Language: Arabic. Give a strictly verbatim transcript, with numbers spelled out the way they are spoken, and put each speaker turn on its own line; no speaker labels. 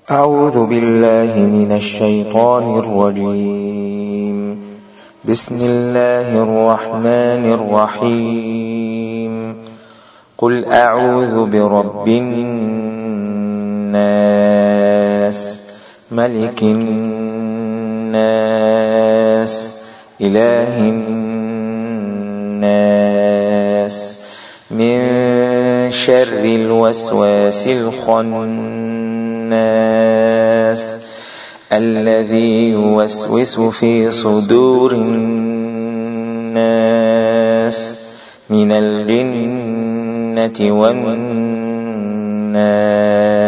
أعوذ بالله من الشيطان الرجيم. بسم الله الرحمن الرحيم. قل أعوذ برب الناس ملك الناس إله الناس من شر الوسواس الخناس الذي يوسوس في صدور الناس من الجنة والناس.